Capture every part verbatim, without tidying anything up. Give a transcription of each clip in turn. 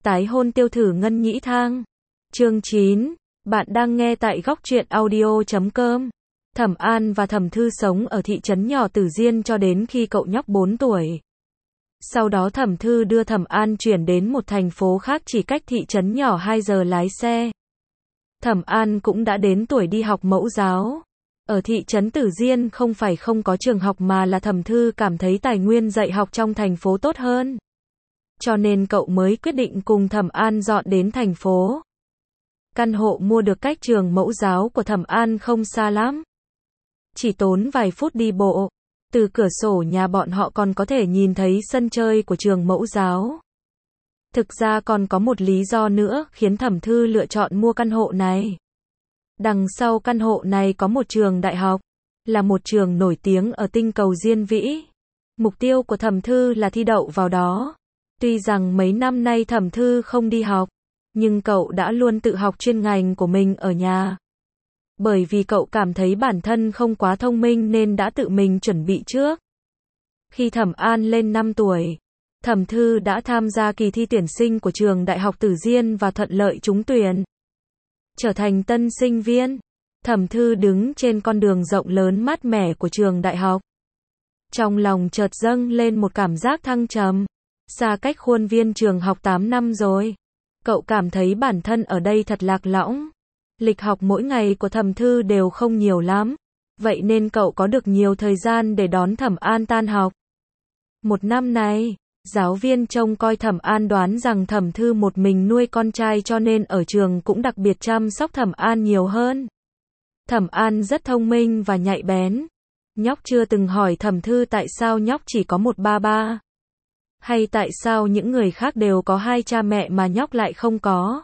Tái hôn tiêu thử Ngân Nhĩ Thang. Chương chín. Bạn đang nghe tại góc truyện audio chấm com. Thẩm An và Thẩm Thư sống ở thị trấn nhỏ Tử Diên cho đến khi cậu nhóc bốn tuổi. Sau đó Thẩm Thư đưa Thẩm An chuyển đến một thành phố khác chỉ cách thị trấn nhỏ hai giờ lái xe. Thẩm An cũng đã đến tuổi đi học mẫu giáo. Ở thị trấn Tử Diên không phải không có trường học mà là Thẩm Thư cảm thấy tài nguyên dạy học trong thành phố tốt hơn. Cho nên cậu mới quyết định cùng Thẩm An dọn đến thành phố. Căn hộ mua được cách trường mẫu giáo của Thẩm An không xa lắm. Chỉ tốn vài phút đi bộ. Từ cửa sổ nhà bọn họ còn có thể nhìn thấy sân chơi của trường mẫu giáo. Thực ra còn có một lý do nữa khiến Thẩm Thư lựa chọn mua căn hộ này. Đằng sau căn hộ này có một trường đại học, là một trường nổi tiếng ở tinh cầu Diên Vĩ. Mục tiêu của Thẩm Thư là thi đậu vào đó. Tuy rằng mấy năm nay Thẩm Thư không đi học, nhưng cậu đã luôn tự học chuyên ngành của mình ở nhà. Bởi vì cậu cảm thấy bản thân không quá thông minh nên đã tự mình chuẩn bị trước. Khi Thẩm An lên năm tuổi, Thẩm Thư đã tham gia kỳ thi tuyển sinh của trường Đại học Tử Diên và thuận lợi trúng tuyển. Trở thành tân sinh viên, Thẩm Thư đứng trên con đường rộng lớn mát mẻ của trường đại học. Trong lòng chợt dâng lên một cảm giác thăng trầm. Xa cách khuôn viên trường học tám năm rồi. Cậu cảm thấy bản thân ở đây thật lạc lõng. Lịch học mỗi ngày của Thẩm Thư đều không nhiều lắm. Vậy nên cậu có được nhiều thời gian để đón Thẩm An tan học. Một năm này, giáo viên trông coi Thẩm An đoán rằng Thẩm Thư một mình nuôi con trai cho nên ở trường cũng đặc biệt chăm sóc Thẩm An nhiều hơn. Thẩm An rất thông minh và nhạy bén. Nhóc chưa từng hỏi Thẩm Thư tại sao nhóc chỉ có một ba ba. Hay tại sao những người khác đều có hai cha mẹ mà nhóc lại không có.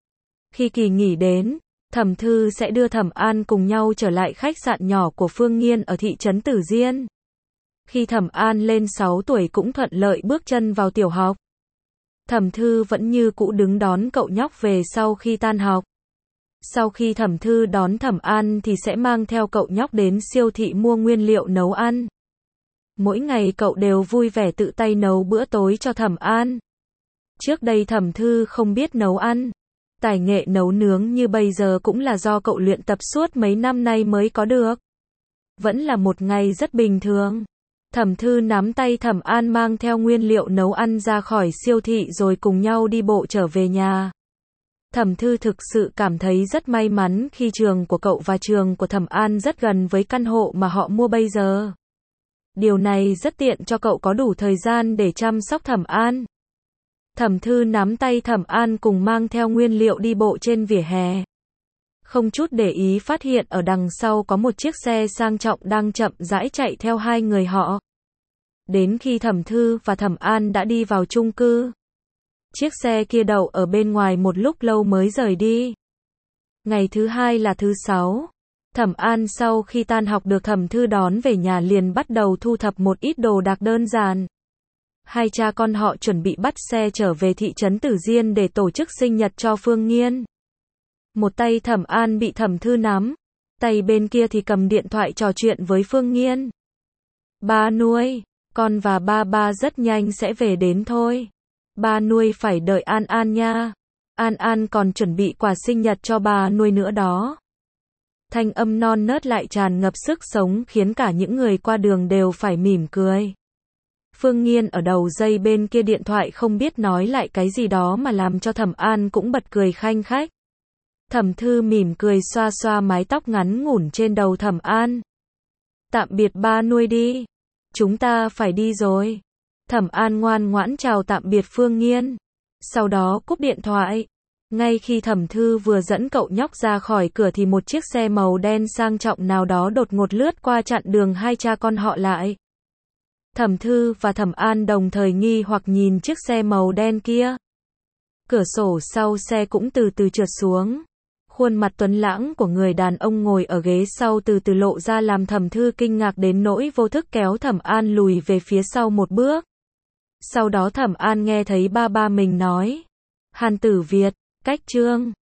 Khi kỳ nghỉ đến, Thẩm Thư sẽ đưa Thẩm An cùng nhau trở lại khách sạn nhỏ của Phương Nghiên ở thị trấn Tử Diên. Khi Thẩm An lên sáu tuổi cũng thuận lợi bước chân vào tiểu học. Thẩm Thư vẫn như cũ đứng đón cậu nhóc về sau khi tan học. Sau khi Thẩm Thư đón Thẩm An thì sẽ mang theo cậu nhóc đến siêu thị mua nguyên liệu nấu ăn. Mỗi ngày cậu đều vui vẻ tự tay nấu bữa tối cho Thẩm An. Trước đây Thẩm Thư không biết nấu ăn. Tài nghệ nấu nướng như bây giờ cũng là do cậu luyện tập suốt mấy năm nay mới có được. Vẫn là một ngày rất bình thường. Thẩm Thư nắm tay Thẩm An mang theo nguyên liệu nấu ăn ra khỏi siêu thị rồi cùng nhau đi bộ trở về nhà. Thẩm Thư thực sự cảm thấy rất may mắn khi trường của cậu và trường của Thẩm An rất gần với căn hộ mà họ mua bây giờ. Điều này rất tiện cho cậu có đủ thời gian để chăm sóc Thẩm An. Thẩm Thư nắm tay Thẩm An cùng mang theo nguyên liệu đi bộ trên vỉa hè. Không chút để ý phát hiện ở đằng sau có một chiếc xe sang trọng đang chậm rãi chạy theo hai người họ. Đến khi Thẩm Thư và Thẩm An đã đi vào chung cư, chiếc xe kia đậu ở bên ngoài một lúc lâu mới rời đi. Ngày thứ hai là thứ sáu. Thẩm An sau khi tan học được Thẩm Thư đón về nhà liền bắt đầu thu thập một ít đồ đạc đơn giản. Hai cha con họ chuẩn bị bắt xe trở về thị trấn Tử Diên để tổ chức sinh nhật cho Phương Nghiên. Một tay Thẩm An bị Thẩm Thư nắm, tay bên kia thì cầm điện thoại trò chuyện với Phương Nghiên. Ba nuôi, con và ba ba rất nhanh sẽ về đến thôi. Ba nuôi phải đợi An An nha. An An còn chuẩn bị quà sinh nhật cho bà nuôi nữa đó. Thanh âm non nớt lại tràn ngập sức sống khiến cả những người qua đường đều phải mỉm cười. Phương Nghiên ở đầu dây bên kia điện thoại không biết nói lại cái gì đó mà làm cho Thẩm An cũng bật cười khanh khách. Thẩm Thư mỉm cười xoa xoa mái tóc ngắn ngủn trên đầu Thẩm An. Tạm biệt ba nuôi đi. Chúng ta phải đi rồi. Thẩm An ngoan ngoãn chào tạm biệt Phương Nghiên. Sau đó cúp điện thoại. Ngay khi Thẩm Thư vừa dẫn cậu nhóc ra khỏi cửa thì một chiếc xe màu đen sang trọng nào đó đột ngột lướt qua chặn đường hai cha con họ lại. Thẩm Thư và Thẩm An đồng thời nghi hoặc nhìn chiếc xe màu đen kia. Cửa sổ sau xe cũng từ từ trượt xuống. Khuôn mặt tuấn lãng của người đàn ông ngồi ở ghế sau từ từ lộ ra làm Thẩm Thư kinh ngạc đến nỗi vô thức kéo Thẩm An lùi về phía sau một bước. Sau đó Thẩm An nghe thấy ba ba mình nói. Hàn Tử Việt, cách Trương.